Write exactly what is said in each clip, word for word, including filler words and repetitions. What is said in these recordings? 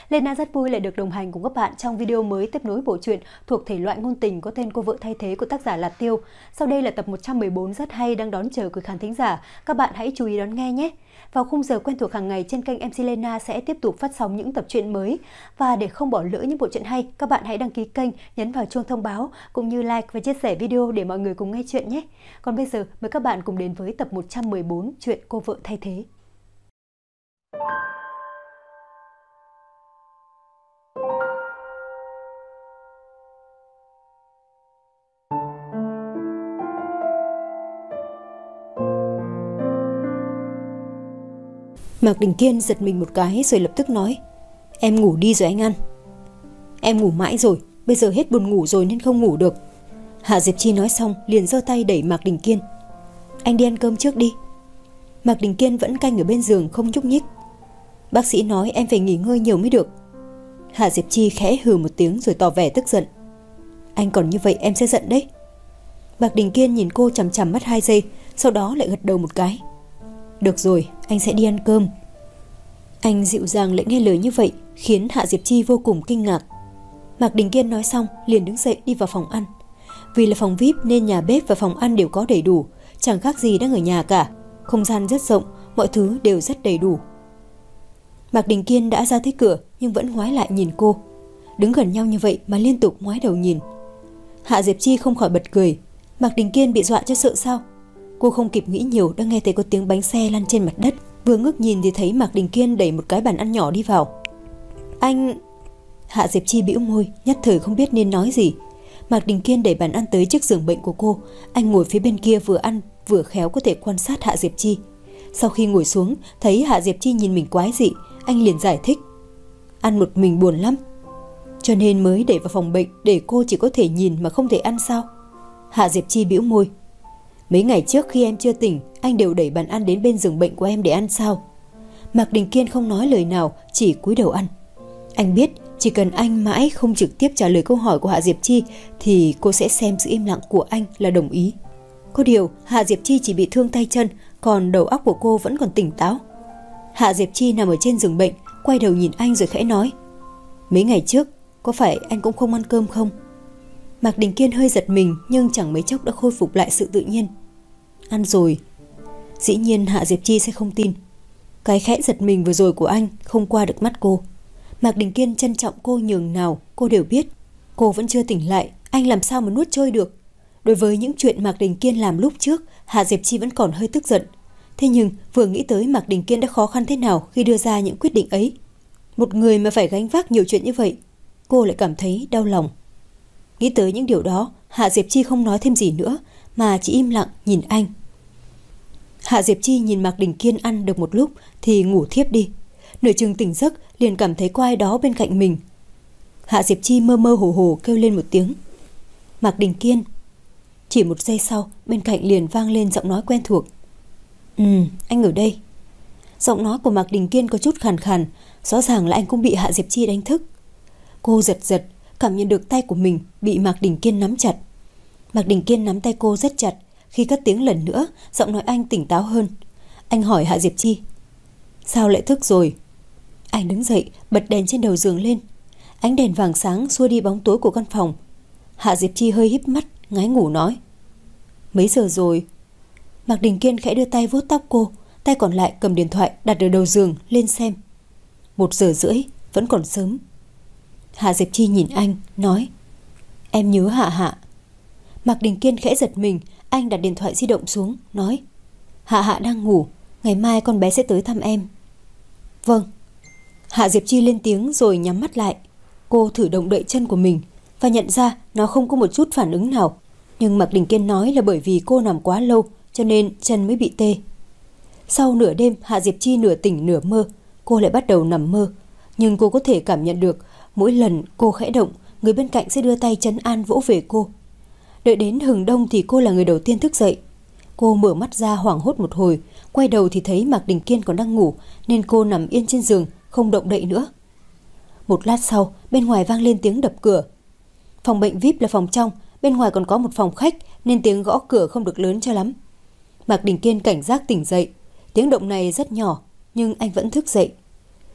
Lena rất vui lại được đồng hành cùng các bạn trong video mới tiếp nối bộ truyện thuộc thể loại ngôn tình có tên Cô vợ thay thế của tác giả Lạt Tiêu. Sau đây là tập một trăm mười bốn rất hay đang đón chờ quý khán thính giả. Các bạn hãy chú ý đón nghe nhé. Vào khung giờ quen thuộc hàng ngày trên kênh em xê Lena sẽ tiếp tục phát sóng những tập truyện mới. Và để không bỏ lỡ những bộ truyện hay, các bạn hãy đăng ký kênh, nhấn vào chuông thông báo cũng như like và chia sẻ video để mọi người cùng nghe chuyện nhé. Còn bây giờ mời các bạn cùng đến với tập một trăm mười bốn truyện Cô vợ thay thế. Mạc Đình Kiên giật mình một cái rồi lập tức nói: Em ngủ đi rồi anh ăn. Em ngủ mãi rồi, bây giờ hết buồn ngủ rồi nên không ngủ được. Hạ Diệp Chi nói xong liền giơ tay đẩy Mạc Đình Kiên. Anh đi ăn cơm trước đi. Mạc Đình Kiên vẫn canh ở bên giường không nhúc nhích. Bác sĩ nói em phải nghỉ ngơi nhiều mới được. Hạ Diệp Chi khẽ hừ một tiếng rồi tỏ vẻ tức giận. Anh còn như vậy em sẽ giận đấy. Mạc Đình Kiên nhìn cô chằm chằm mất hai giây, sau đó lại gật đầu một cái. Được rồi, anh sẽ đi ăn cơm. Anh dịu dàng lại nghe lời như vậy khiến Hạ Diệp Chi vô cùng kinh ngạc. Mạc Đình Kiên nói xong liền đứng dậy đi vào phòng ăn. Vì là phòng vi ai pi nên nhà bếp và phòng ăn đều có đầy đủ, chẳng khác gì đang ở nhà cả. Không gian rất rộng, mọi thứ đều rất đầy đủ. Mạc Đình Kiên đã ra tới cửa nhưng vẫn ngoái lại nhìn cô. Đứng gần nhau như vậy mà liên tục ngoái đầu nhìn. Hạ Diệp Chi không khỏi bật cười. Mạc Đình Kiên bị dọa cho sợ sao? Cô không kịp nghĩ nhiều đã nghe thấy có tiếng bánh xe lăn trên mặt đất. Vừa ngước nhìn thì thấy Mạc Đình Kiên đẩy một cái bàn ăn nhỏ đi vào. Anh... Hạ Diệp Chi bĩu môi, nhất thời không biết nên nói gì. Mạc Đình Kiên đẩy bàn ăn tới trước giường bệnh của cô. Anh ngồi phía bên kia vừa ăn vừa khéo có thể quan sát Hạ Diệp Chi. Sau khi ngồi xuống thấy Hạ Diệp Chi nhìn mình quái dị, anh liền giải thích. Ăn một mình buồn lắm, cho nên mới đẩy vào phòng bệnh để cô chỉ có thể nhìn mà không thể ăn sao? Hạ Diệp Chi bĩu môi. Mấy ngày trước khi em chưa tỉnh, anh đều đẩy bàn ăn đến bên giường bệnh của em để ăn sao? Mạc Đình Kiên không nói lời nào, chỉ cúi đầu ăn. Anh biết chỉ cần anh mãi không trực tiếp trả lời câu hỏi của Hạ Diệp Chi thì cô sẽ xem sự im lặng của anh là đồng ý. Có điều Hạ Diệp Chi chỉ bị thương tay chân, còn đầu óc của cô vẫn còn tỉnh táo. Hạ Diệp Chi nằm ở trên giường bệnh, quay đầu nhìn anh rồi khẽ nói. Mấy ngày trước, có phải anh cũng không ăn cơm không? Mạc Đình Kiên hơi giật mình nhưng chẳng mấy chốc đã khôi phục lại sự tự nhiên. Ăn rồi. Dĩ nhiên Hạ Diệp Chi sẽ không tin. Cái khẽ giật mình vừa rồi của anh không qua được mắt cô. Mạc Đình Kiên trân trọng cô nhường nào cô đều biết. Cô vẫn chưa tỉnh lại, anh làm sao mà nuốt trôi được. Đối với những chuyện Mạc Đình Kiên làm lúc trước, Hạ Diệp Chi vẫn còn hơi tức giận. Thế nhưng vừa nghĩ tới Mạc Đình Kiên đã khó khăn thế nào khi đưa ra những quyết định ấy, một người mà phải gánh vác nhiều chuyện như vậy, cô lại cảm thấy đau lòng. Nghĩ tới những điều đó, Hạ Diệp Chi không nói thêm gì nữa mà chỉ im lặng nhìn anh. Hạ Diệp Chi nhìn Mạc Đình Kiên ăn được một lúc thì ngủ thiếp đi. Nửa chừng tỉnh giấc liền cảm thấy có ai đó bên cạnh mình. Hạ Diệp Chi mơ mơ hồ hồ kêu lên một tiếng. Mạc Đình Kiên. Chỉ một giây sau bên cạnh liền vang lên giọng nói quen thuộc. Ừ, anh ở đây. Giọng nói của Mạc Đình Kiên có chút khàn khàn, rõ ràng là anh cũng bị Hạ Diệp Chi đánh thức. Cô giật giật, cảm nhận được tay của mình bị Mạc Đình Kiên nắm chặt. Mạc Đình Kiên nắm tay cô rất chặt. Khi cất tiếng lần nữa, giọng nói anh tỉnh táo hơn. Anh hỏi Hạ Diệp Chi. Sao lại thức rồi? Anh đứng dậy, bật đèn trên đầu giường lên. Ánh đèn vàng sáng xua đi bóng tối của căn phòng. Hạ Diệp Chi hơi híp mắt, ngái ngủ nói. Mấy giờ rồi? Mạc Đình Kiên khẽ đưa tay vuốt tóc cô, tay còn lại cầm điện thoại đặt ở đầu giường lên xem. Một giờ rưỡi, vẫn còn sớm. Hạ Diệp Chi nhìn anh, nói. Em nhớ Hạ Hạ. Mạc Đình Kiên khẽ giật mình, anh đặt điện thoại di động xuống, nói. Hạ Hạ đang ngủ, ngày mai con bé sẽ tới thăm em. Vâng. Hạ Diệp Chi lên tiếng rồi nhắm mắt lại. Cô thử động đậy chân của mình và nhận ra nó không có một chút phản ứng nào. Nhưng Mạc Đình Kiên nói là bởi vì cô nằm quá lâu cho nên chân mới bị tê. Sau nửa đêm Hạ Diệp Chi nửa tỉnh nửa mơ, cô lại bắt đầu nằm mơ. Nhưng cô có thể cảm nhận được mỗi lần cô khẽ động, người bên cạnh sẽ đưa tay trấn an vỗ về cô. Đợi đến hừng đông thì cô là người đầu tiên thức dậy. Cô mở mắt ra hoảng hốt một hồi, quay đầu thì thấy Mạc Đình Kiên còn đang ngủ nên cô nằm yên trên giường, không động đậy nữa. Một lát sau, bên ngoài vang lên tiếng đập cửa. Phòng bệnh vi ai pi là phòng trong, bên ngoài còn có một phòng khách nên tiếng gõ cửa không được lớn cho lắm. Mạc Đình Kiên cảnh giác tỉnh dậy. Tiếng động này rất nhỏ nhưng anh vẫn thức dậy.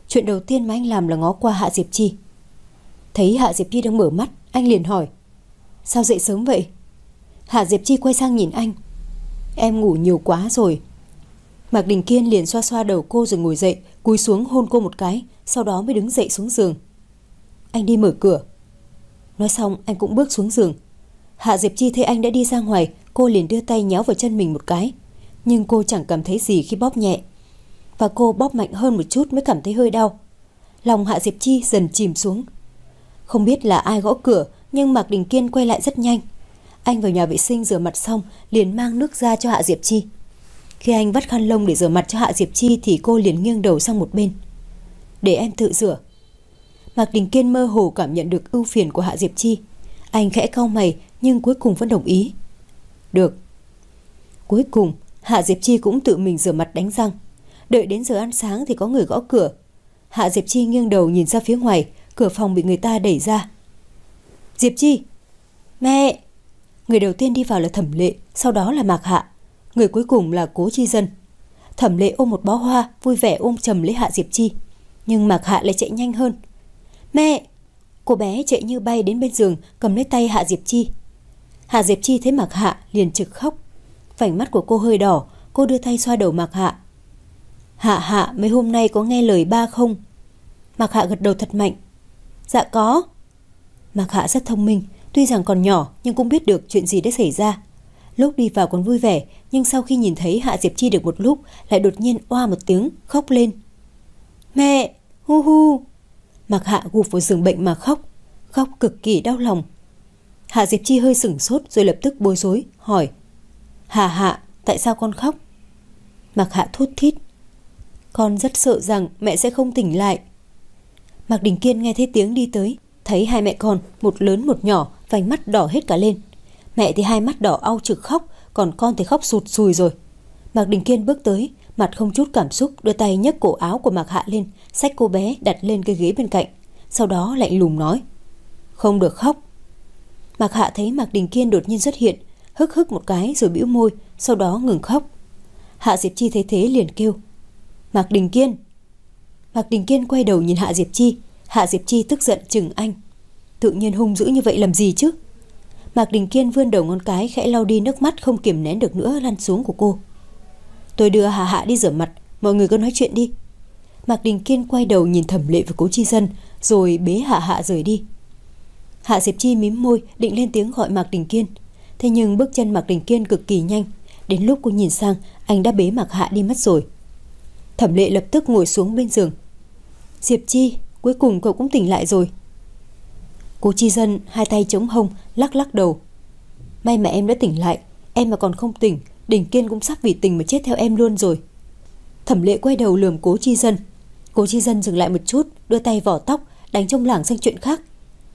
Chuyện đầu tiên mà anh làm là ngó qua Hạ Diệp Chi. Thấy Hạ Diệp Chi đang mở mắt, anh liền hỏi: Sao dậy sớm vậy? Hạ Diệp Chi quay sang nhìn anh: Em ngủ nhiều quá rồi. Mạc Đình Kiên liền xoa xoa đầu cô rồi ngồi dậy, cúi xuống hôn cô một cái, sau đó mới đứng dậy xuống giường. Anh đi mở cửa. Nói xong anh cũng bước xuống giường. Hạ Diệp Chi thấy anh đã đi ra ngoài, cô liền đưa tay nhéo vào chân mình một cái, nhưng cô chẳng cảm thấy gì khi bóp nhẹ, và cô bóp mạnh hơn một chút mới cảm thấy hơi đau. Lòng Hạ Diệp Chi dần chìm xuống. Không biết là ai gõ cửa, nhưng Mạc Đình Kiên quay lại rất nhanh. Anh vào nhà vệ sinh rửa mặt xong liền mang nước ra cho Hạ Diệp Chi. Khi anh vắt khăn lông để rửa mặt cho Hạ Diệp Chi thì cô liền nghiêng đầu sang một bên. Để em tự rửa. Mạc Đình Kiên mơ hồ cảm nhận được ưu phiền của Hạ Diệp Chi. Anh khẽ cau mày nhưng cuối cùng vẫn đồng ý. Được. Cuối cùng Hạ Diệp Chi cũng tự mình rửa mặt đánh răng. Đợi đến giờ ăn sáng thì có người gõ cửa. Hạ Diệp Chi nghiêng đầu nhìn ra phía ngoài, cửa phòng bị người ta đẩy ra. Diệp Chi! Mẹ! Người đầu tiên đi vào là Thẩm Lệ, sau đó là Mạc Hạ. Người cuối cùng là Cố Chi Dân. Thẩm Lệ ôm một bó hoa, vui vẻ ôm chầm lấy Hạ Diệp Chi. Nhưng Mạc Hạ lại chạy nhanh hơn. Mẹ! Cô bé chạy như bay đến bên giường, cầm lấy tay Hạ Diệp Chi. Hạ Diệp Chi thấy Mạc Hạ liền trực khóc. Vành mắt của cô hơi đỏ, cô đưa tay xoa đầu Mạc Hạ. Hạ Hạ, mấy hôm nay có nghe lời ba không? Mạc Hạ gật đầu thật mạnh. Dạ có. Mạc Hạ rất thông minh, tuy rằng còn nhỏ nhưng cũng biết được chuyện gì đã xảy ra. Lúc đi vào còn vui vẻ, nhưng sau khi nhìn thấy Hạ Diệp Chi được một lúc lại đột nhiên oa một tiếng, khóc lên. Mẹ! Hu hu! Mạc Hạ gục vào giường bệnh mà khóc, khóc cực kỳ đau lòng. Hạ Diệp Chi hơi sửng sốt rồi lập tức bối rối, hỏi: Hạ Hạ, tại sao con khóc? Mạc Hạ thút thít: Con rất sợ rằng mẹ sẽ không tỉnh lại. Mạc Đình Kiên nghe thấy tiếng đi tới, thấy hai mẹ con, một lớn một nhỏ, vành mắt đỏ hết cả lên. Mẹ thì hai mắt đỏ au trực khóc, còn con thì khóc sụt sùi rồi. Mạc Đình Kiên bước tới, mặt không chút cảm xúc, đưa tay nhấc cổ áo của Mạc Hạ lên, xách cô bé đặt lên cái ghế bên cạnh, sau đó lạnh lùng nói: Không được khóc. Mạc Hạ thấy Mạc Đình Kiên đột nhiên xuất hiện, hức hức một cái rồi bĩu môi, sau đó ngừng khóc. Hạ Diệp Chi thấy thế liền kêu: Mạc Đình Kiên. Mạc Đình Kiên quay đầu nhìn Hạ Diệp Chi. Hạ Diệp Chi tức giận chừng anh: Tự nhiên hung dữ như vậy làm gì chứ? Mạc Đình Kiên vươn đầu ngón cái khẽ lau đi nước mắt không kiềm nén được nữa lăn xuống của cô. Tôi đưa Hạ Hạ đi rửa mặt, mọi người cứ nói chuyện đi. Mạc Đình Kiên quay đầu nhìn Thẩm Lệ và Cố Chi Dân rồi bế Hạ Hạ rời đi. Hạ Diệp Chi mím môi định lên tiếng gọi Mạc Đình Kiên, thế nhưng bước chân Mạc Đình Kiên cực kỳ nhanh, đến lúc cô nhìn sang anh đã bế Mạc Hạ đi mất rồi. Thẩm Lệ lập tức ngồi xuống bên giường. Diệp Chi, cuối cùng cậu cũng tỉnh lại rồi. Cố Chi Dân hai tay chống hông lắc lắc đầu. May mà em đã tỉnh lại, em mà còn không tỉnh, Đình Kiên cũng sắp vì tình mà chết theo em luôn rồi. Thẩm Lệ quay đầu lườm Cố Chi Dân. Cố Chi Dân dừng lại một chút, đưa tay vỏ tóc, đánh trông lảng sang chuyện khác.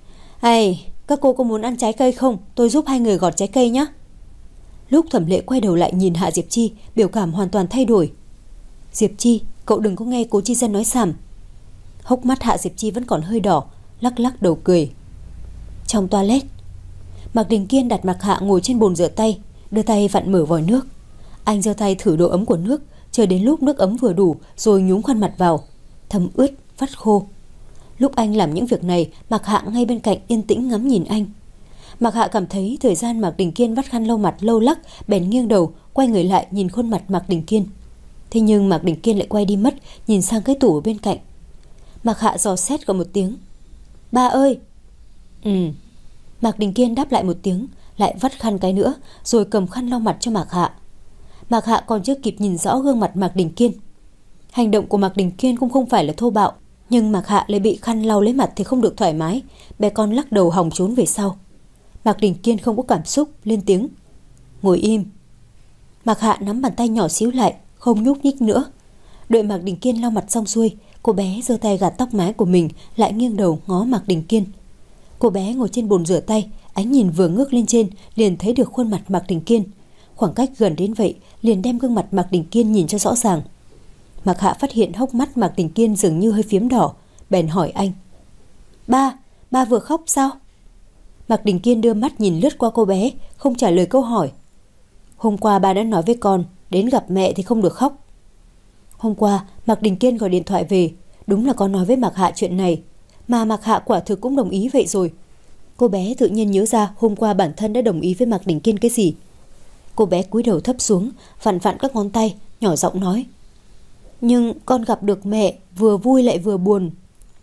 Ai, các cô có muốn ăn trái cây không? Tôi giúp hai người gọt trái cây nhé. Lúc Thẩm Lệ quay đầu lại nhìn Hạ Diệp Chi, biểu cảm hoàn toàn thay đổi. Diệp Chi, cậu đừng có nghe Cố Chi Dân nói xàm. Hốc mắt Hạ Diệp Chi vẫn còn hơi đỏ, lắc lắc đầu cười. Trong toilet, Mạc Đình Kiên đặt Mạc Hạ ngồi trên bồn rửa tay, đưa tay vặn mở vòi nước. Anh giơ tay thử độ ấm của nước, chờ đến lúc nước ấm vừa đủ rồi nhúng khăn mặt vào, thấm ướt, vắt khô. Lúc anh làm những việc này, Mạc Hạ ngay bên cạnh yên tĩnh ngắm nhìn anh. Mạc Hạ cảm thấy thời gian Mạc Đình Kiên vắt khăn lau mặt lâu lắc, bèn nghiêng đầu, quay người lại nhìn khuôn mặt Mạc Đình Kiên. Thế nhưng Mạc Đình Kiên lại quay đi mất, nhìn sang cái tủ ở bên cạnh. Mạc Hạ dò xét gọi một tiếng. Ba ơi! Ừ. Mạc Đình Kiên đáp lại một tiếng, lại vắt khăn cái nữa, rồi cầm khăn lau mặt cho Mạc Hạ. Mạc Hạ còn chưa kịp nhìn rõ gương mặt Mạc Đình Kiên. Hành động của Mạc Đình Kiên cũng không phải là thô bạo, nhưng Mạc Hạ lại bị khăn lau lấy mặt thì không được thoải mái, bé con lắc đầu hòng trốn về sau. Mạc Đình Kiên không có cảm xúc, lên tiếng. Ngồi im. Mạc Hạ nắm bàn tay nhỏ xíu lại, không nhúc nhích nữa. Đợi Mạc Đình Kiên lau mặt xong xuôi, cô bé giơ tay gạt tóc mái của mình, lại nghiêng đầu ngó Mạc Đình Kiên. Cô bé ngồi trên bồn rửa tay, ánh nhìn vừa ngước lên trên liền thấy được khuôn mặt Mạc Đình Kiên. Khoảng cách gần đến vậy liền đem gương mặt Mạc Đình Kiên nhìn cho rõ ràng. Mạc Hạ phát hiện hốc mắt Mạc Đình Kiên dường như hơi phiếm đỏ, bèn hỏi anh. Ba, ba vừa khóc sao? Mạc Đình Kiên đưa mắt nhìn lướt qua cô bé, không trả lời câu hỏi. Hôm qua ba đã nói với con, đến gặp mẹ thì không được khóc. Hôm qua Mạc Đình Kiên gọi điện thoại về, Đúng là con nói với Mạc Hạ chuyện này, mà Mạc Hạ quả thực cũng đồng ý vậy rồi. Cô bé tự nhiên nhớ ra hôm qua bản thân đã đồng ý với Mạc Đình Kiên cái gì. Cô bé cúi đầu thấp xuống, vặn vặn các ngón tay, nhỏ giọng nói: Nhưng con gặp được mẹ, vừa vui lại vừa buồn.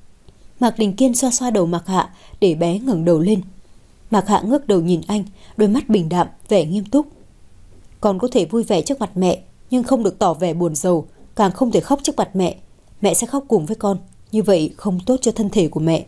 Mạc Đình Kiên xoa xoa đầu Mạc Hạ để bé ngẩng đầu lên. Mạc Hạ ngước đầu nhìn anh, đôi mắt bình đạm, vẻ nghiêm túc. Con có thể vui vẻ trước mặt mẹ, nhưng không được tỏ vẻ buồn rầu, càng không thể khóc trước mặt mẹ. Mẹ sẽ khóc cùng với con, như vậy không tốt cho thân thể của mẹ.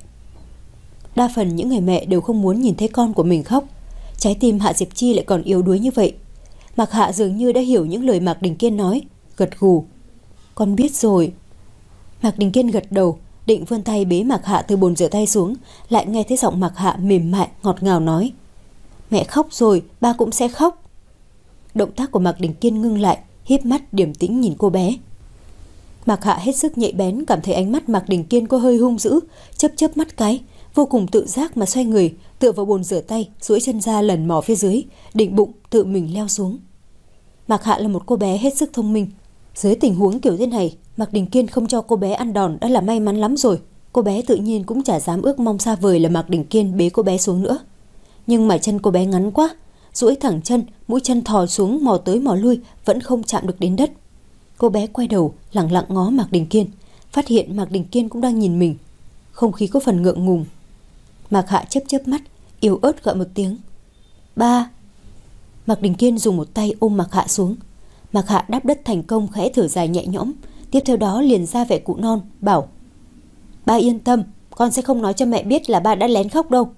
Đa phần những người mẹ đều không muốn nhìn thấy con của mình khóc. Trái tim Hạ Diệp Chi lại còn yếu đuối như vậy. Mạc Hạ dường như đã hiểu những lời Mạc Đình Kiên nói, gật gù. Con biết rồi. Mạc Đình Kiên gật đầu, định vươn tay bế Mạc Hạ từ bồn rửa tay xuống, lại nghe thấy giọng Mạc Hạ mềm mại ngọt ngào nói: Mẹ khóc rồi, ba cũng sẽ khóc. Động tác của Mạc Đình Kiên ngưng lại, híp mắt điềm tĩnh nhìn cô bé. Mạc Hạ hết sức nhạy bén, cảm thấy ánh mắt Mạc Đình Kiên có hơi hung dữ, chớp chớp mắt cái, vô cùng tự giác mà xoay người, tựa vào bồn rửa tay, duỗi chân ra lần mò phía dưới, định bụng tự mình leo xuống. Mạc Hạ là một cô bé hết sức thông minh. Dưới tình huống kiểu thế này, Mạc Đình Kiên không cho cô bé ăn đòn đã là may mắn lắm rồi. Cô bé tự nhiên cũng chả dám ước mong xa vời là Mạc Đình Kiên bế cô bé xuống nữa. Nhưng mà chân cô bé ngắn quá, duỗi thẳng chân, mũi chân thò xuống mò tới mò lui vẫn không chạm được đến đất. Cô bé quay đầu lẳng lặng ngó Mạc Đình Kiên, phát hiện Mạc Đình Kiên cũng đang nhìn mình. Không khí có phần ngượng ngùng. Mạc Hạ chớp chớp mắt, yếu ớt gọi một tiếng: Ba. Mạc Đình Kiên dùng một tay ôm Mạc Hạ xuống. Mạc Hạ đáp đất thành công, khẽ thở dài nhẹ nhõm, tiếp theo đó liền ra vẻ cụ non, bảo: Ba yên tâm, con sẽ không nói cho mẹ biết là ba đã lén khóc đâu.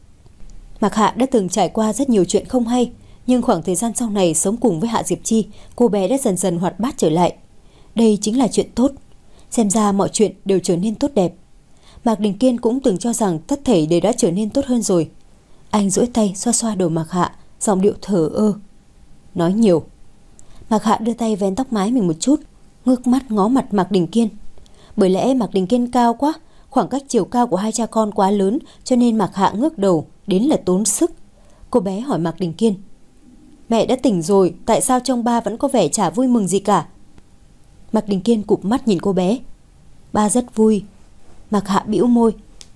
Mạc Hạ đã từng trải qua rất nhiều chuyện không hay, nhưng khoảng thời gian sau này sống cùng với Hạ Diệp Chi, cô bé đã dần dần hoạt bát trở lại. Đây chính là chuyện tốt. Xem ra mọi chuyện đều trở nên tốt đẹp. Mạc Đình Kiên cũng từng cho rằng tất thảy đều đã trở nên tốt hơn rồi. Anh duỗi tay xoa xoa đầu Mạc Hạ, giọng điệu thờ ơ: Nói nhiều. Mạc Hạ đưa tay vén tóc mái mình một chút, ngước mắt ngó mặt Mạc Đình Kiên. Bởi lẽ Mạc Đình Kiên cao quá, khoảng cách chiều cao của hai cha con quá lớn, cho nên Mạc Hạ ngước đầu đến là tốn sức. Cô bé hỏi Mạc Đình Kiên: Mẹ đã tỉnh rồi, tại sao trông ba vẫn có vẻ chả vui mừng gì cả? Mạc Đình Kiên cụp mắt nhìn cô bé. Ba rất vui. Mạc Hạ bĩu môi.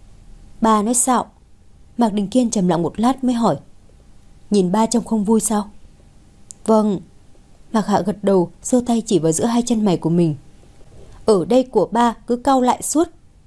Ba nói sao? Mạc Đình Kiên trầm lặng một lát mới hỏi: Nhìn ba trông không vui sao? Vâng. Mạc Hạ gật đầu, giơ tay chỉ vào giữa hai chân mày của mình. Ở đây của ba cứ cau lại suốt.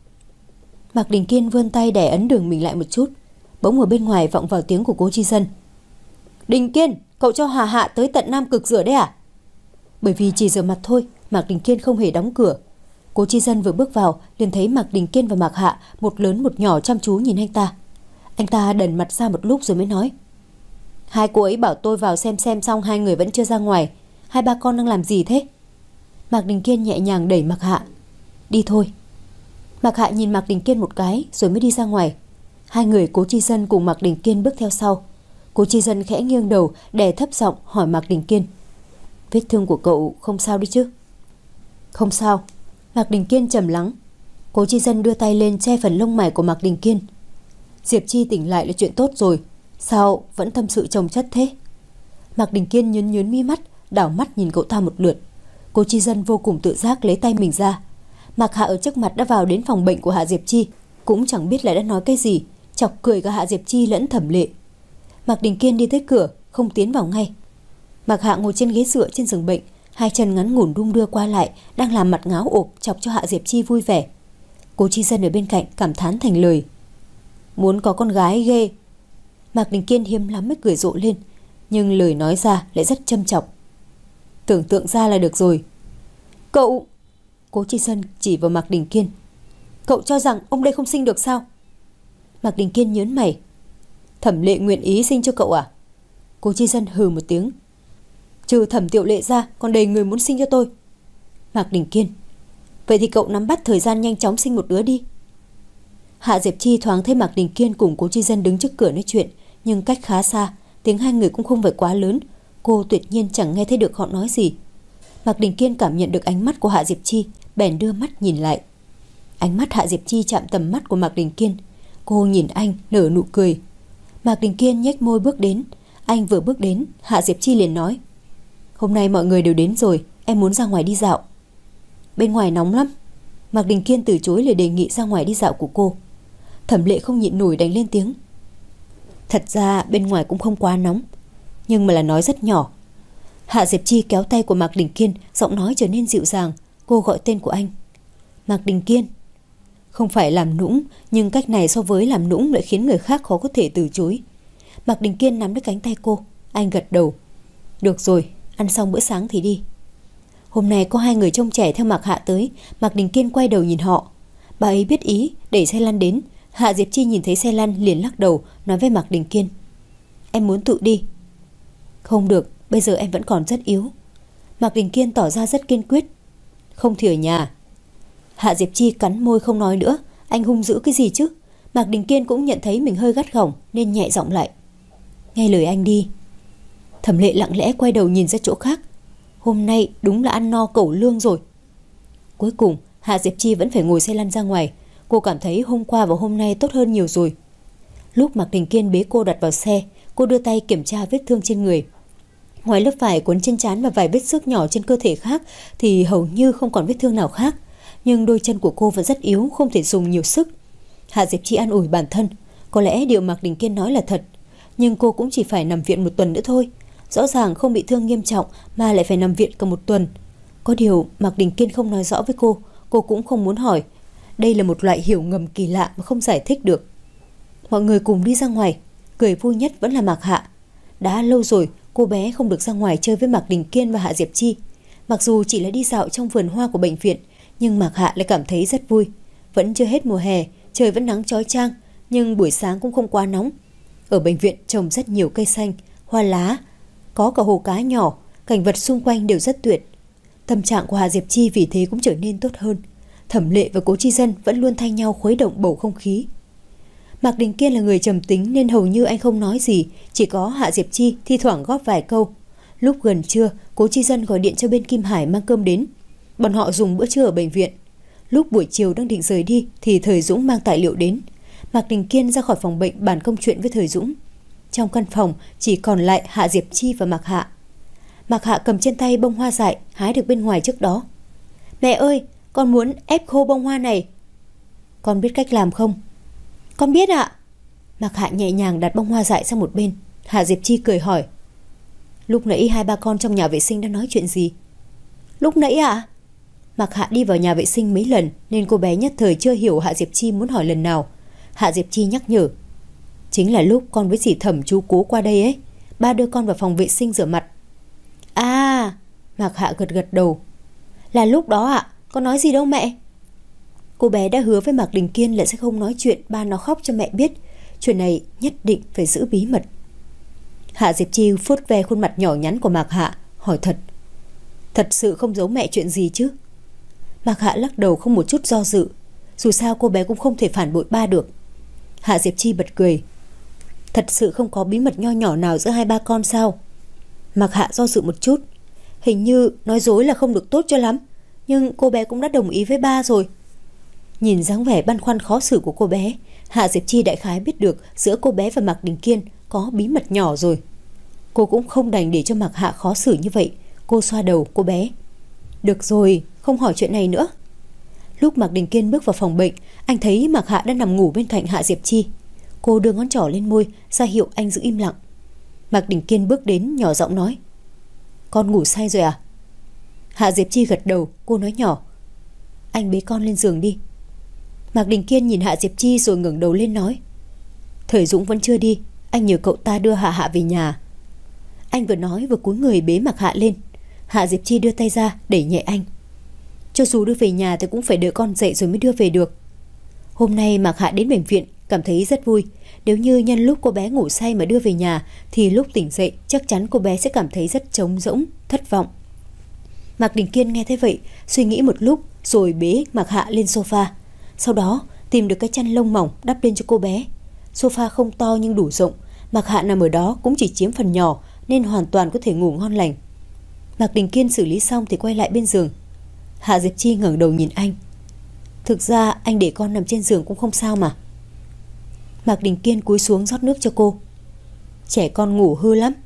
Mạc Đình Kiên vươn tay đè ấn đường mình lại một chút. Bỗng ở bên ngoài vọng vào tiếng của Cố Chi Dân: Đình Kiên, cậu cho Hà Hạ tới tận Nam Cực rửa đấy à? Bởi vì chỉ rửa mặt thôi, Mạc Đình Kiên không hề đóng cửa. Cố Chi Dân vừa bước vào liền thấy Mạc Đình Kiên và Mạc Hạ một lớn một nhỏ chăm chú nhìn anh ta. Anh ta đần mặt ra một lúc rồi mới nói: Hai cô ấy bảo tôi vào xem xem xong hai người vẫn chưa ra ngoài. Hai ba con đang làm gì thế? Mạc Đình Kiên nhẹ nhàng đẩy Mạc Hạ: Đi thôi. Mạc Hạ nhìn Mạc Đình Kiên một cái rồi mới đi ra ngoài. Hai người Cố Chi Dân cùng Mạc Đình Kiên bước theo sau. Cố Chi Dân khẽ nghiêng đầu, đè thấp giọng hỏi Mạc Đình Kiên: Vết thương của cậu không sao đi chứ? Không sao. Mạc Đình Kiên trầm lắng. Cố Chi Dân đưa tay lên che phần lông mày của Mạc Đình Kiên. Diệp Chi tỉnh lại là chuyện tốt rồi, sao vẫn tâm sự chồng chất thế? Mạc Đình Kiên nhướng nhướng mi mắt, đảo mắt nhìn cậu ta một lượt. Cố Chi Dân vô cùng tự giác lấy tay mình ra. Mạc Hạ ở trước mặt đã vào đến phòng bệnh của Hạ Diệp Chi, cũng chẳng biết là đã nói cái gì, chọc cười cả Hạ Diệp Chi lẫn Thẩm Lệ. Mạc Đình Kiên đi tới cửa, không tiến vào ngay. Mạc Hạ ngồi trên ghế dựa trên giường bệnh, hai chân ngắn ngủn đung đưa qua lại, đang làm mặt ngáo ộp chọc cho Hạ Diệp Chi vui vẻ. Cố Chi Dân ở bên cạnh cảm thán thành lời: Muốn có con gái ghê. Mạc Đình Kiên hiếm lắm mới cười rộ lên, nhưng lời nói ra lại rất châm chọc. Tưởng tượng ra là được rồi. Cậu... Cố Chi Dân chỉ vào Mạc Đình Kiên: Cậu cho rằng ông đây không sinh được sao? Mạc Đình Kiên nhớn mày: Thẩm Lệ nguyện ý sinh cho cậu à? Cố Chi Dân hừ một tiếng: Trừ Thẩm Tiểu Lệ ra còn đầy người muốn sinh cho tôi. Mạc Đình Kiên: Vậy thì cậu nắm bắt thời gian nhanh chóng sinh một đứa đi. Hạ Diệp Chi thoáng thấy Mạc Đình Kiên cùng Cố Chi Dân đứng trước cửa nói chuyện, nhưng cách khá xa, tiếng hai người cũng không phải quá lớn, cô tuyệt nhiên chẳng nghe thấy được họ nói gì. Mạc Đình Kiên cảm nhận được ánh mắt của Hạ Diệp Chi, bèn đưa mắt nhìn lại. Ánh mắt Hạ Diệp Chi chạm tầm mắt của Mạc Đình Kiên, cô nhìn anh nở nụ cười. Mạc Đình Kiên nhếch môi bước đến. Anh vừa bước đến, Hạ Diệp Chi liền nói: Hôm nay mọi người đều đến rồi, em muốn ra ngoài đi dạo. Bên ngoài nóng lắm. Mạc Đình Kiên từ chối lời đề nghị ra ngoài đi dạo của cô. Thẩm Lệ không nhịn nổi đánh lên tiếng. Thật ra bên ngoài cũng không quá nóng, nhưng mà là nói rất nhỏ. Hạ Diệp Chi kéo tay của Mạc Đình Kiên, giọng nói trở nên dịu dàng. Cô gọi tên của anh. Mạc Đình Kiên. Không phải làm nũng, nhưng cách này so với làm nũng lại khiến người khác khó có thể từ chối. Mạc Đình Kiên nắm lấy cánh tay cô. Anh gật đầu. Được rồi, ăn xong bữa sáng thì đi. Hôm nay có hai người trông trẻ theo Mạc Hạ tới. Mạc Đình Kiên quay đầu nhìn họ. Bà ấy biết ý, đẩy xe lăn đến. Hạ Diệp Chi nhìn thấy xe lăn liền lắc đầu, nói với Mạc Đình Kiên. Em muốn tự đi. Không được, bây giờ em vẫn còn rất yếu. Mạc Đình Kiên tỏ ra rất kiên quyết. Không thì ở nhà. Hạ Diệp Chi cắn môi không nói nữa. Anh hung dữ cái gì chứ? Mạc Đình Kiên cũng nhận thấy mình hơi gắt gỏng nên nhẹ giọng lại. Nghe lời anh đi. Thẩm Lệ lặng lẽ quay đầu nhìn ra chỗ khác. Hôm nay đúng là ăn no cẩu lương rồi. Cuối cùng Hạ Diệp Chi vẫn phải ngồi xe lăn ra ngoài. Cô cảm thấy hôm qua và hôm nay tốt hơn nhiều rồi. Lúc Mạc Đình Kiên bế cô đặt vào xe, cô đưa tay kiểm tra vết thương trên người. Ngoài lớp vải quấn trên trán và vài vết xước nhỏ trên cơ thể khác thì hầu như không còn vết thương nào khác. Nhưng đôi chân của cô vẫn rất yếu, không thể dùng nhiều sức. Hạ Diệp Chi an ủi bản thân. Có lẽ điều Mạc Đình Kiên nói là thật, nhưng cô cũng chỉ phải nằm viện một tuần nữa thôi. Rõ ràng không bị thương nghiêm trọng mà lại phải nằm viện cả một tuần. Có điều Mạc Đình Kiên không nói rõ với cô. Cô cũng không muốn hỏi. Đây là một loại hiểu ngầm kỳ lạ mà không giải thích được. Mọi người cùng đi ra ngoài. Cười vui nhất vẫn là Mạc Hạ. Đã lâu rồi cô bé không được ra ngoài chơi với Mạc Đình Kiên và Hạ Diệp Chi. Mặc dù chỉ là đi dạo trong vườn hoa của bệnh viện, nhưng Mạc Hạ lại cảm thấy rất vui. Vẫn chưa hết mùa hè, trời vẫn nắng chói chang, nhưng buổi sáng cũng không quá nóng. Ở bệnh viện trồng rất nhiều cây xanh, hoa lá, có cả hồ cá nhỏ, cảnh vật xung quanh đều rất tuyệt. Tâm trạng của Hạ Diệp Chi vì thế cũng trở nên tốt hơn. Thẩm Lệ và Cố Chi Dân vẫn luôn thay nhau khuấy động bầu không khí. Mạc Đình Kiên là người trầm tính nên hầu như anh không nói gì, chỉ có Hạ Diệp Chi thi thoảng góp vài câu. Lúc gần trưa, Cố Chi Dân gọi điện cho bên Kim Hải mang cơm đến. Bọn họ dùng bữa trưa ở bệnh viện. Lúc buổi chiều đang định rời đi thì Thời Dũng mang tài liệu đến. Mạc Đình Kiên ra khỏi phòng bệnh bàn công chuyện với Thời Dũng. Trong căn phòng chỉ còn lại Hạ Diệp Chi và Mạc Hạ. Mạc Hạ cầm trên tay bông hoa dại hái được bên ngoài trước đó. Mẹ ơi, con muốn ép khô bông hoa này. Con biết cách làm không? Con biết ạ. Mạc Hạ nhẹ nhàng đặt bông hoa dại sang một bên. Hạ Diệp Chi cười hỏi. Lúc nãy hai ba con trong nhà vệ sinh đã nói chuyện gì? Lúc nãy ạ? Mạc Hạ đi vào nhà vệ sinh mấy lần nên cô bé nhất thời chưa hiểu Hạ Diệp Chi muốn hỏi lần nào. Hạ Diệp Chi nhắc nhở. Chính là lúc con với dì Thẩm chú Cố qua đây ấy. Ba đưa con vào phòng vệ sinh rửa mặt. À, Mạc Hạ gật gật đầu. Là lúc đó ạ, con nói gì đâu mẹ. Cô bé đã hứa với Mạc Đình Kiên là sẽ không nói chuyện ba nó khóc cho mẹ biết. Chuyện này nhất định phải giữ bí mật. Hạ Diệp Chi vuốt ve khuôn mặt nhỏ nhắn của Mạc Hạ, hỏi thật. Thật sự không giấu mẹ chuyện gì chứ? Mạc Hạ lắc đầu không một chút do dự. Dù sao cô bé cũng không thể phản bội ba được. Hạ Diệp Chi bật cười. Thật sự không có bí mật nho nhỏ nào giữa hai ba con sao? Mạc Hạ do dự một chút. Hình như nói dối là không được tốt cho lắm, nhưng cô bé cũng đã đồng ý với ba rồi. Nhìn dáng vẻ băn khoăn khó xử của cô bé, Hạ Diệp Chi đại khái biết được giữa cô bé và Mạc Đình Kiên có bí mật nhỏ rồi. Cô cũng không đành để cho Mạc Hạ khó xử như vậy. Cô xoa đầu cô bé. Được rồi, không hỏi chuyện này nữa. Lúc Mạc Đình Kiên bước vào phòng bệnh, anh thấy Mạc Hạ đang nằm ngủ bên cạnh Hạ Diệp Chi. Cô đưa ngón trỏ lên môi ra hiệu anh giữ im lặng. Mạc Đình Kiên bước đến nhỏ giọng nói. Con ngủ say rồi à? Hạ Diệp Chi gật đầu. Cô nói nhỏ. Anh bế con lên giường đi. Mạc Đình Kiên nhìn Hạ Diệp Chi rồi ngẩng đầu lên nói. Thời Dũng vẫn chưa đi, anh nhờ cậu ta đưa Hạ Hạ về nhà. Anh vừa nói vừa cúi người bế Mạc Hạ lên. Hạ Diệp Chi đưa tay ra đẩy nhẹ anh. Cho dù đưa về nhà thì cũng phải đợi con dậy rồi mới đưa về được. Hôm nay Mạc Hạ đến bệnh viện cảm thấy rất vui. Nếu như nhân lúc cô bé ngủ say mà đưa về nhà thì lúc tỉnh dậy chắc chắn cô bé sẽ cảm thấy rất trống rỗng, thất vọng. Mạc Đình Kiên nghe thấy vậy, suy nghĩ một lúc rồi bế Mạc Hạ lên sofa. Sau đó tìm được cái chăn lông mỏng đắp lên cho cô bé. Sofa không to nhưng đủ rộng. Mạc Hạ nằm ở đó cũng chỉ chiếm phần nhỏ nên hoàn toàn có thể ngủ ngon lành. Mạc Đình Kiên xử lý xong thì quay lại bên giường. Hạ Diệp Chi ngẩng đầu nhìn anh. Thực ra anh để con nằm trên giường cũng không sao mà. Mạc Đình Kiên cúi xuống rót nước cho cô. Trẻ con ngủ hư lắm.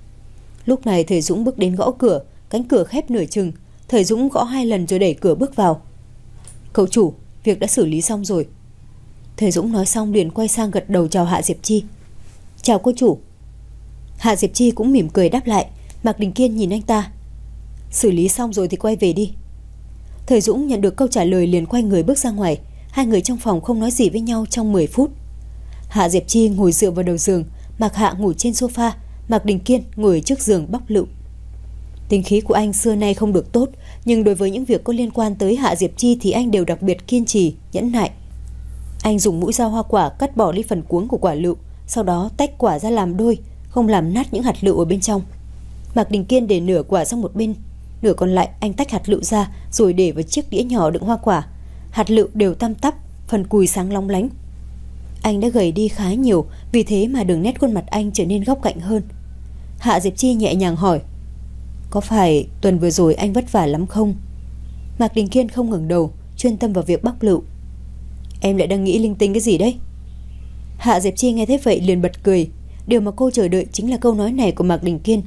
Lúc này Thời Dũng bước đến gõ cửa. Cánh cửa khép nửa chừng. Thời Dũng gõ hai lần rồi đẩy cửa bước vào. Cậu chủ, việc đã xử lý xong rồi. Thầy Dũng nói xong liền quay sang gật đầu chào Hạ Diệp Chi. Chào cô chủ. Hạ Diệp Chi cũng mỉm cười đáp lại. Mạc Đình Kiên nhìn anh ta. Xử lý xong rồi thì quay về đi. Thầy Dũng nhận được câu trả lời liền quay người bước ra ngoài. Hai người trong phòng không nói gì với nhau trong mười phút. Hạ Diệp Chi ngồi dựa vào đầu giường, Mạc Hạ ngủ trên sofa, Mạc Đình Kiên ngồi trước giường bóc lựu. Tính khí của anh xưa nay không được tốt, nhưng đối với những việc có liên quan tới Hạ Diệp Chi thì anh đều đặc biệt kiên trì, nhẫn nại. Anh dùng mũi dao hoa quả cắt bỏ đi phần cuống của quả lựu, sau đó tách quả ra làm đôi, không làm nát những hạt lựu ở bên trong. Mạc Đình Kiên để nửa quả sang một bên, nửa còn lại anh tách hạt lựu ra rồi để vào chiếc đĩa nhỏ đựng hoa quả. Hạt lựu đều tăm tắp, phần cùi sáng long lánh. Anh đã gầy đi khá nhiều, vì thế mà đường nét khuôn mặt anh trở nên góc cạnh hơn. Hạ Diệp Chi nhẹ nhàng hỏi, có phải tuần vừa rồi anh vất vả lắm không? Mạc Đình Kiên không ngẩng đầu, chuyên tâm vào việc bóc lựu. Em lại đang nghĩ linh tinh cái gì đấy? Hạ Diệp Chi nghe thế vậy liền bật cười. Điều mà cô chờ đợi chính là câu nói này của Mạc Đình Kiên.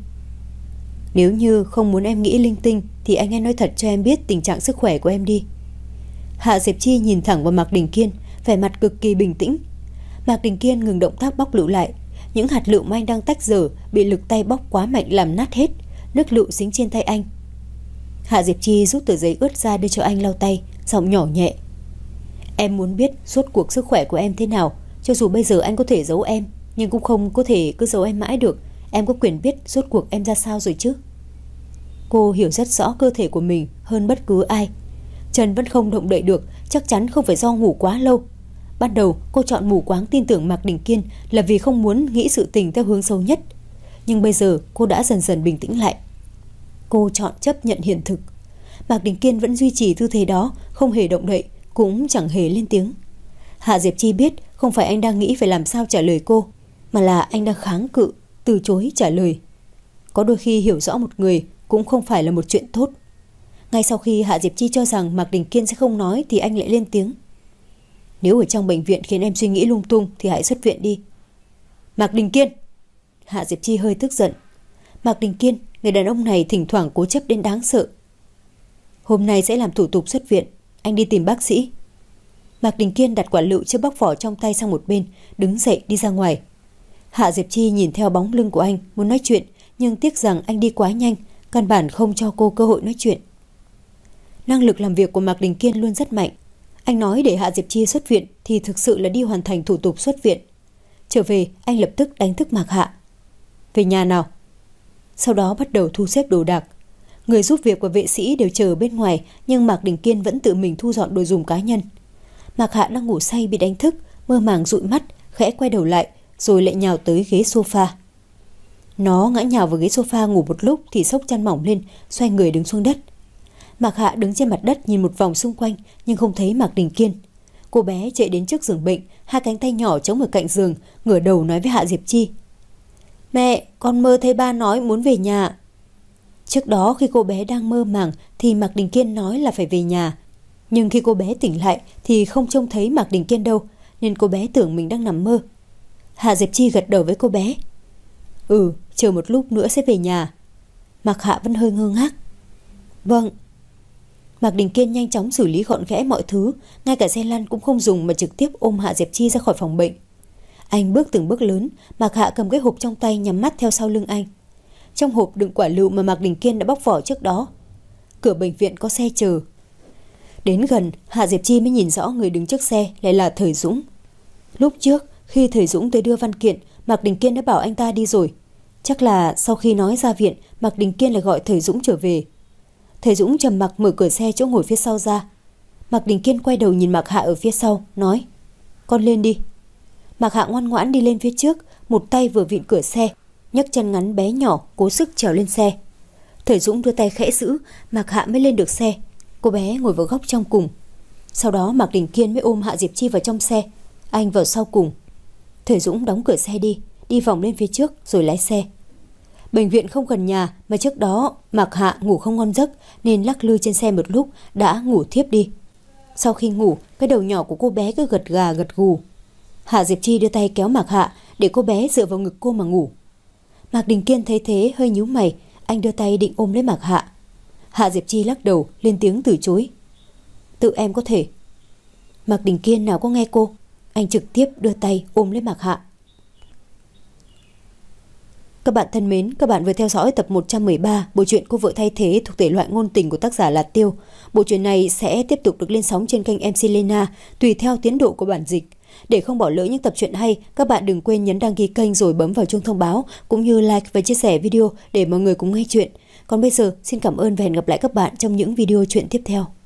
Nếu như không muốn em nghĩ linh tinh thì anh hãy nói thật cho em biết tình trạng sức khỏe của em đi. Hạ Diệp Chi nhìn thẳng vào Mạc Đình Kiên, vẻ mặt cực kỳ bình tĩnh. Mạc Đình Kiên ngừng động tác bóc lựu lại. Những hạt lựu mà anh đang tách dở bị lực tay bóc quá mạnh làm nát hết, nước lựu dính trên tay anh. Hạ Diệp Chi rút tờ giấy ướt ra đưa cho anh lau tay, giọng nhỏ nhẹ. Em muốn biết suốt cuộc sức khỏe của em thế nào. Cho dù bây giờ anh có thể giấu em, nhưng cũng không có thể cứ giấu em mãi được. Em có quyền biết suốt cuộc em ra sao rồi chứ? Cô hiểu rất rõ cơ thể của mình hơn bất cứ ai. Chân vẫn không động đậy được, chắc chắn không phải do ngủ quá lâu. Ban đầu cô chọn mù quáng tin tưởng Mạc Đình Kiên là vì không muốn nghĩ sự tình theo hướng xấu nhất. Nhưng bây giờ cô đã dần dần bình tĩnh lại. Cô chọn chấp nhận hiện thực. Mạc Đình Kiên vẫn duy trì tư thế đó, không hề động đậy, cũng chẳng hề lên tiếng. Hạ Diệp Chi biết không phải anh đang nghĩ phải làm sao trả lời cô, mà là anh đang kháng cự, từ chối trả lời. Có đôi khi hiểu rõ một người cũng không phải là một chuyện tốt. Ngay sau khi Hạ Diệp Chi cho rằng Mạc Đình Kiên sẽ không nói thì anh lại lên tiếng. Nếu ở trong bệnh viện khiến em suy nghĩ lung tung thì hãy xuất viện đi. Mạc Đình Kiên! Hạ Diệp Chi hơi tức giận. Mạc Đình Kiên, người đàn ông này thỉnh thoảng cố chấp đến đáng sợ. Hôm nay sẽ làm thủ tục xuất viện, anh đi tìm bác sĩ. Mạc Đình Kiên đặt quả lựu chưa bóc vỏ trong tay sang một bên, đứng dậy đi ra ngoài. Hạ Diệp Chi nhìn theo bóng lưng của anh, muốn nói chuyện, nhưng tiếc rằng anh đi quá nhanh, căn bản không cho cô cơ hội nói chuyện. Năng lực làm việc của Mạc Đình Kiên luôn rất mạnh. Anh nói để Hạ Diệp Chi xuất viện thì thực sự là đi hoàn thành thủ tục xuất viện. Trở về, anh lập tức đánh thức Mạc Hạ. Về nhà nào. Sau đó bắt đầu thu xếp đồ đạc. Người giúp việc và vệ sĩ đều chờ bên ngoài, nhưng Mạc Đình Kiên vẫn tự mình thu dọn đồ dùng cá nhân. Mạc Hạ đang ngủ say bị đánh thức, mơ màng dụi mắt, khẽ quay đầu lại, rồi lại nhào tới ghế sofa. Nó ngã nhào vào ghế sofa ngủ một lúc thì xốc chăn mỏng lên, xoay người đứng xuống đất. Mạc Hạ đứng trên mặt đất nhìn một vòng xung quanh nhưng không thấy Mạc Đình Kiên. Cô bé chạy đến trước giường bệnh, hai cánh tay nhỏ chống ở cạnh giường, ngửa đầu nói với Hạ Diệp Chi. Mẹ, con mơ thấy ba nói muốn về nhà. Trước đó khi cô bé đang mơ màng thì Mạc Đình Kiên nói là phải về nhà. Nhưng khi cô bé tỉnh lại thì không trông thấy Mạc Đình Kiên đâu, nên cô bé tưởng mình đang nằm mơ. Hạ Diệp Chi gật đầu với cô bé. Ừ, chờ một lúc nữa sẽ về nhà. Mạc Hạ vẫn hơi ngơ ngác. Vâng. Mạc Đình Kiên nhanh chóng xử lý gọn gẽ mọi thứ, ngay cả xe lăn cũng không dùng mà trực tiếp ôm Hạ Diệp Chi ra khỏi phòng bệnh. Anh bước từng bước lớn, Mạc Hạ cầm cái hộp trong tay nhắm mắt theo sau lưng anh. Trong hộp đựng quả lựu mà Mạc Đình Kiên đã bóc vỏ trước đó. Cửa bệnh viện có xe chờ. Đến gần, Hạ Diệp Chi mới nhìn rõ người đứng trước xe lại là Thời Dũng. Lúc trước, khi Thời Dũng tới đưa văn kiện, Mạc Đình Kiên đã bảo anh ta đi rồi. Chắc là sau khi nói ra viện, Mạc Đình Kiên lại gọi Thời Dũng trở về. Thời Dũng trầm mặc mở cửa xe chỗ ngồi phía sau ra. Mạc Đình Kiên quay đầu nhìn Mạc Hạ ở phía sau, nói: Con lên đi. Mạc Hạ ngoan ngoãn đi lên phía trước, một tay vừa vịn cửa xe, nhấc chân ngắn bé nhỏ cố sức trèo lên xe. Thời Dũng đưa tay khẽ giữ, Mạc Hạ mới lên được xe. Cô bé ngồi vào góc trong cùng. Sau đó Mạc Đình Kiên mới ôm Hạ Diệp Chi vào trong xe, anh vào sau cùng. Thời Dũng đóng cửa xe đi, đi vòng lên phía trước rồi lái xe. Bệnh viện không gần nhà, mà trước đó Mạc Hạ ngủ không ngon giấc nên lắc lư trên xe một lúc đã ngủ thiếp đi. Sau khi ngủ, cái đầu nhỏ của cô bé cứ gật gà gật gù. Hạ Diệp Chi đưa tay kéo Mạc Hạ để cô bé dựa vào ngực cô mà ngủ. Mạc Đình Kiên thấy thế hơi nhíu mày, anh đưa tay định ôm lấy Mạc Hạ. Hạ Diệp Chi lắc đầu lên tiếng từ chối. Tự em có thể, Mạc Đình Kiên nào có nghe cô. Anh trực tiếp đưa tay ôm lấy Mạc Hạ. Các bạn thân mến, các bạn vừa theo dõi tập một trăm mười ba bộ truyện Cô vợ thay thế thuộc thể loại ngôn tình của tác giả là Tiêu. Bộ truyện này sẽ tiếp tục được lên sóng trên kênh em xê Lena tùy theo tiến độ của bản dịch. Để không bỏ lỡ những tập truyện hay, các bạn đừng quên nhấn đăng ký kênh rồi bấm vào chuông thông báo cũng như like và chia sẻ video để mọi người cùng nghe chuyện. Còn bây giờ, xin cảm ơn và hẹn gặp lại các bạn trong những video truyện tiếp theo.